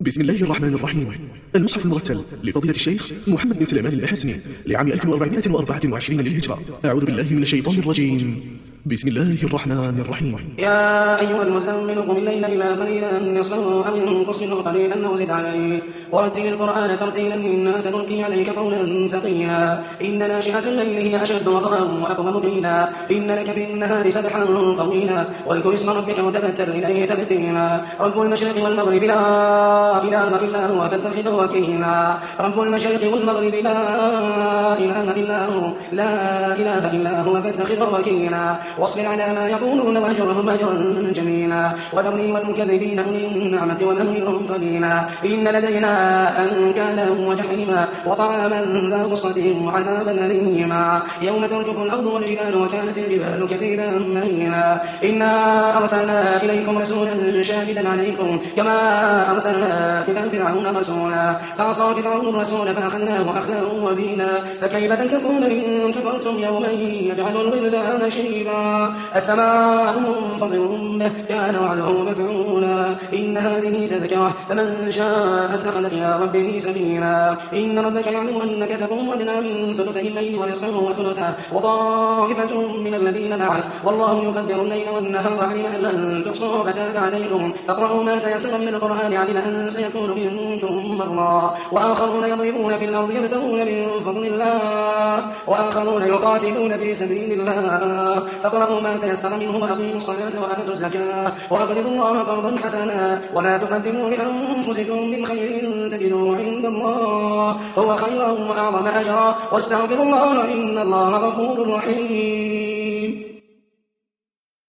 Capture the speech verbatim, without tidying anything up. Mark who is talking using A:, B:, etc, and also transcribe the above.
A: بسم الله الرحمن الرحيم. المصحف المرتل لفضيلة الشيخ محمد بن سليمان المحسني لعام ألف وأربعمائة وأربعة وعشرين للهجرة. أعوذ بالله من الشيطان الرجيم. بسم الله الرحمن الرحيم.
B: يا أيها المزمل قم الليل إلا قليلا نصفه أو انقص منه قليلا أو زد عليه ورتل القرآن ترتيلا إنا سنلقي عليك قولا ثقيلا إن ناشئة الليل هي أشد وطئا وأقوم قيلا إن لك في النهار سبحا طويلا واذكر اسم ربك وتبتل إليه تبتيلا رب المشرق والمغرب لا إله إلا هو فاتخذه وكيلا رب المشرق والمغرب لا إله إلا هو لا إله إلا هو فاتخذه وكيلا واصبر على ما يقولون واهجرهم هجرا جميلا وذرني والمكذبين أولي النعمة ومهلهم قليلا إن لدينا أنكالا وجحيما وطعاما ذا غصة وعذابا أليما يوم ترجف الأرض والجبال وكانت الجبال كثيرا مهيلا إنا أرسلنا إليكم رسولا شاهدا عليكم كما أرسلنا إلى فرعون رسولا فعصى فرعون الرسول فأخذناه أخذا وبيلا فكيف تتقون إن كفرتم يوما يجعل الولدان شيبا السماء منفطر به كان وعده مفعولا إن هذه تذكرة فمن شاء اتخذ إلى ربه سبيلا إن ربك يعلم أنك تقوم أدنى من ثلثي الليل ونصفه وثلثه وطائفة من الذين معك والله يقدر الليل والنهار علم أن لن تحصوا فتاب عليكم فاقرأوا ما تيسر من القرآن علم أن سيكون منكم مرضى وآخرون يضربون في الأرض يبتغون من فضل الله وآخرون يقاتلون في سبيل الله فاقرأوا ما تيسر منه وأقيموا الصلاة وآتوا الزكاة وأقرضوا الله قرضا حسنا وما تقدموا لأنفسكم من خير تجدوه عند الله هو خيرا وأعظم أجرا واستغفروا الله إن الله غفور رحيم.